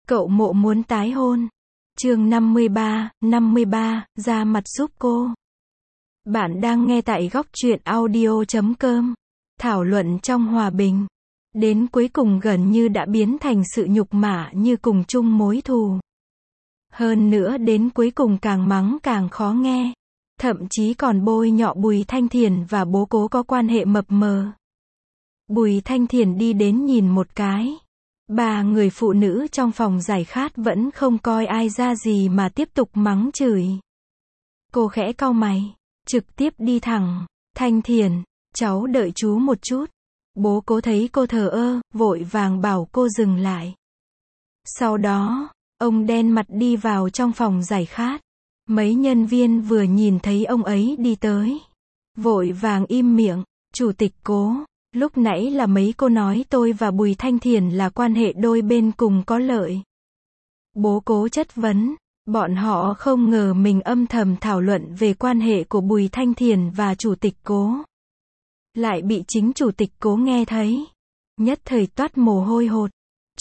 Cậu Mộ muốn tái hôn. Chương 53, ra mặt giúp cô. Bạn đang nghe tại góc truyện audio.com. Thảo luận trong hòa bình. Đến cuối cùng gần như đã biến thành sự nhục mạ như cùng chung mối thù. Hơn nữa đến cuối cùng càng mắng càng khó nghe. Thậm chí còn bôi nhọ Bùi Thanh Thiền và bố Cố có quan hệ mập mờ. Bùi Thanh Thiền đi đến nhìn một cái. Ba người phụ nữ trong phòng giải khát vẫn không coi ai ra gì mà tiếp tục mắng chửi. Cô khẽ cau mày, trực tiếp đi thẳng. Thanh Thiền, cháu đợi chú một chút. Bố Cố thấy cô thờ ơ, vội vàng bảo cô dừng lại. Sau đó, ông đen mặt đi vào trong phòng giải khát. Mấy nhân viên vừa nhìn thấy ông ấy đi tới, vội vàng im miệng. Chủ tịch Cố, lúc nãy là mấy cô nói tôi và Bùi Thanh Thiền là quan hệ đôi bên cùng có lợi. Bố Cố chất vấn, bọn họ không ngờ mình âm thầm thảo luận về quan hệ của Bùi Thanh Thiền và Chủ tịch Cố. Lại bị chính Chủ tịch Cố nghe thấy. Nhất thời toát mồ hôi hột.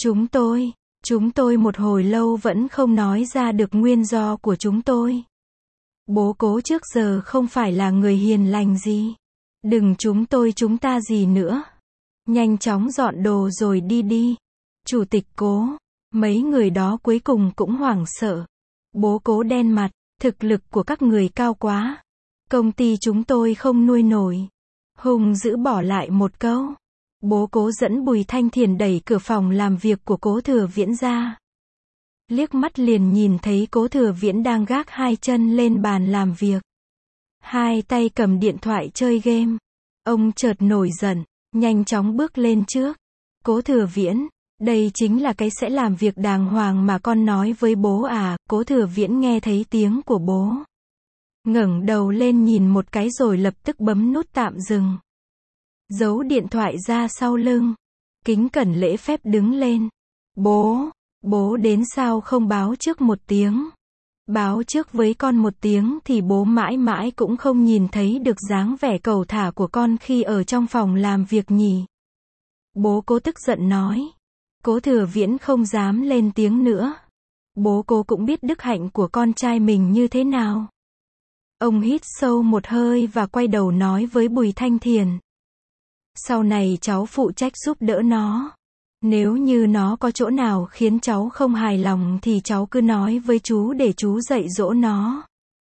Chúng tôi một hồi lâu vẫn không nói ra được nguyên do của chúng tôi. Bố Cố trước giờ không phải là người hiền lành gì. Đừng chúng ta gì nữa. Nhanh chóng dọn đồ rồi đi đi. Chủ tịch Cố, mấy người đó cuối cùng cũng hoảng sợ. Bố Cố đen mặt, thực lực của các người cao quá. Công ty chúng tôi không nuôi nổi. Hùng dữ bỏ lại một câu. Bố Cố dẫn Bùi Thanh Thiền đẩy cửa phòng làm việc của Cố Thừa Viễn ra. Liếc mắt liền nhìn thấy Cố Thừa Viễn đang gác hai chân lên bàn làm việc. Hai tay cầm điện thoại chơi game. Ông chợt nổi giận, nhanh chóng bước lên trước. Cố Thừa Viễn, đây chính là cái sẽ làm việc đàng hoàng mà con nói với bố à. Cố Thừa Viễn nghe thấy tiếng của bố. Ngẩng đầu lên nhìn một cái rồi lập tức bấm nút tạm dừng. Giấu điện thoại ra sau lưng. Kính cẩn lễ phép đứng lên. Bố đến sao không báo trước một tiếng. Báo trước với con một tiếng thì bố mãi mãi cũng không nhìn thấy được dáng vẻ cẩu thả của con khi ở trong phòng làm việc nhỉ. Bố Cố tức giận nói. Cố Thừa Viễn không dám lên tiếng nữa. Bố Cố cũng biết đức hạnh của con trai mình như thế nào. Ông hít sâu một hơi và quay đầu nói với Bùi Thanh Thiền. Sau này cháu phụ trách giúp đỡ nó. Nếu như nó có chỗ nào khiến cháu không hài lòng thì cháu cứ nói với chú để chú dạy dỗ nó.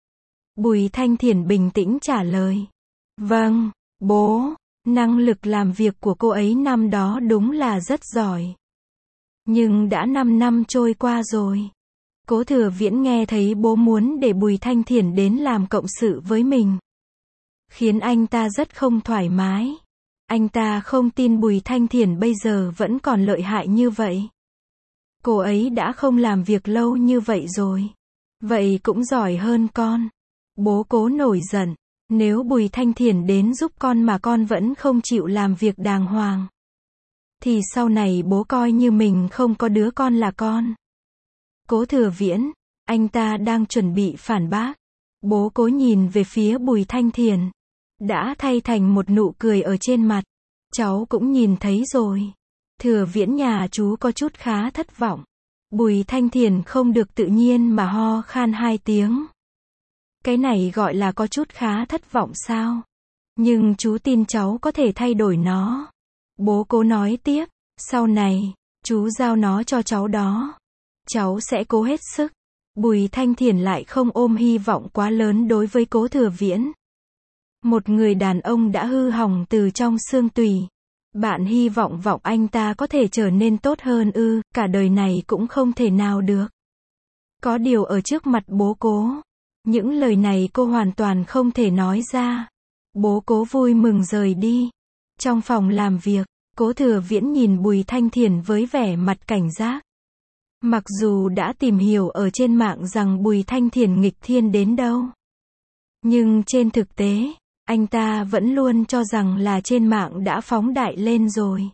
Bùi Thanh Thiền bình tĩnh trả lời. Vâng, bố, năng lực làm việc của cô ấy năm đó đúng là rất giỏi. Nhưng đã 5 năm trôi qua rồi. Cố Thừa Viễn nghe thấy bố muốn để Bùi Thanh Thiền đến làm cộng sự với mình. Khiến anh ta rất không thoải mái. Anh ta không tin Bùi Thanh Thiền bây giờ vẫn còn lợi hại như vậy. Cô ấy đã không làm việc lâu như vậy rồi. Vậy cũng giỏi hơn con. Bố Cố nổi giận. Nếu Bùi Thanh Thiền đến giúp con mà con vẫn không chịu làm việc đàng hoàng, thì sau này bố coi như mình không có đứa con là con. Cố Thừa Viễn, anh ta đang chuẩn bị phản bác. Bố Cố nhìn về phía Bùi Thanh Thiền. Đã thay thành một nụ cười ở trên mặt. Cháu cũng nhìn thấy rồi. Thừa Viễn nhà chú có chút khá thất vọng. Bùi Thanh Thiền không được tự nhiên mà ho khan 2 tiếng. Cái này gọi là có chút khá thất vọng sao? Nhưng chú tin cháu có thể thay đổi nó. Bố Cố nói tiếp. Sau này, chú giao nó cho cháu đó. Cháu sẽ cố hết sức. Bùi Thanh Thiền lại không ôm hy vọng quá lớn đối với Cố Thừa Viễn. Một người đàn ông đã hư hỏng từ trong xương tủy. Bạn hy vọng anh ta có thể trở nên tốt hơn ư? Cả đời này cũng không thể nào được. Có điều ở trước mặt bố Cố, những lời này cô hoàn toàn không thể nói ra. Bố Cố vui mừng rời đi. Trong phòng làm việc, Cố Thừa Viễn nhìn Bùi Thanh Thiền với vẻ mặt cảnh giác. Mặc dù đã tìm hiểu ở trên mạng rằng Bùi Thanh Thiền nghịch thiên đến đâu, nhưng trên thực tế, anh ta vẫn luôn cho rằng là trên mạng đã phóng đại lên rồi.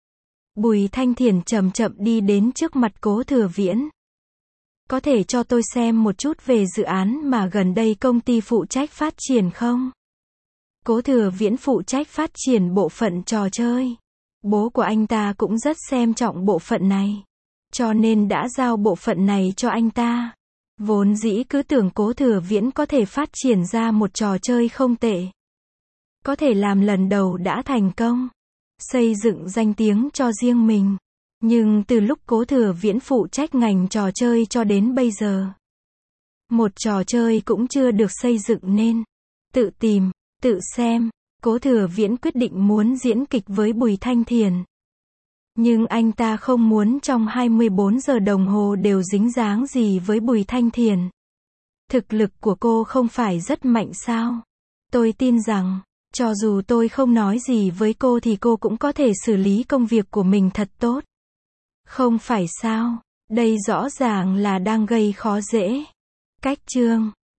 Bùi Thanh Thiền chậm chậm đi đến trước mặt Cố Thừa Viễn. Có thể cho tôi xem một chút về dự án mà gần đây công ty phụ trách phát triển không? Cố Thừa Viễn phụ trách phát triển bộ phận trò chơi. Bố của anh ta cũng rất xem trọng bộ phận này. cho nên đã giao bộ phận này cho anh ta. Vốn dĩ cứ tưởng Cố Thừa Viễn có thể phát triển ra một trò chơi không tệ. Có thể làm lần đầu đã thành công. Xây dựng danh tiếng cho riêng mình. Nhưng từ lúc Cố Thừa Viễn phụ trách ngành trò chơi cho đến bây giờ, một trò chơi cũng chưa được xây dựng nên. Tự tìm, tự xem, Cố Thừa Viễn quyết định muốn diễn kịch với Bùi Thanh Thiền. Nhưng anh ta không muốn trong 24 giờ đồng hồ đều dính dáng gì với Bùi Thanh Thiền. Thực lực của cô không phải rất mạnh sao? Tôi tin rằng, cho dù tôi không nói gì với cô thì cô cũng có thể xử lý công việc của mình thật tốt. Không phải sao? Đây rõ ràng là đang gây khó dễ. Cách chương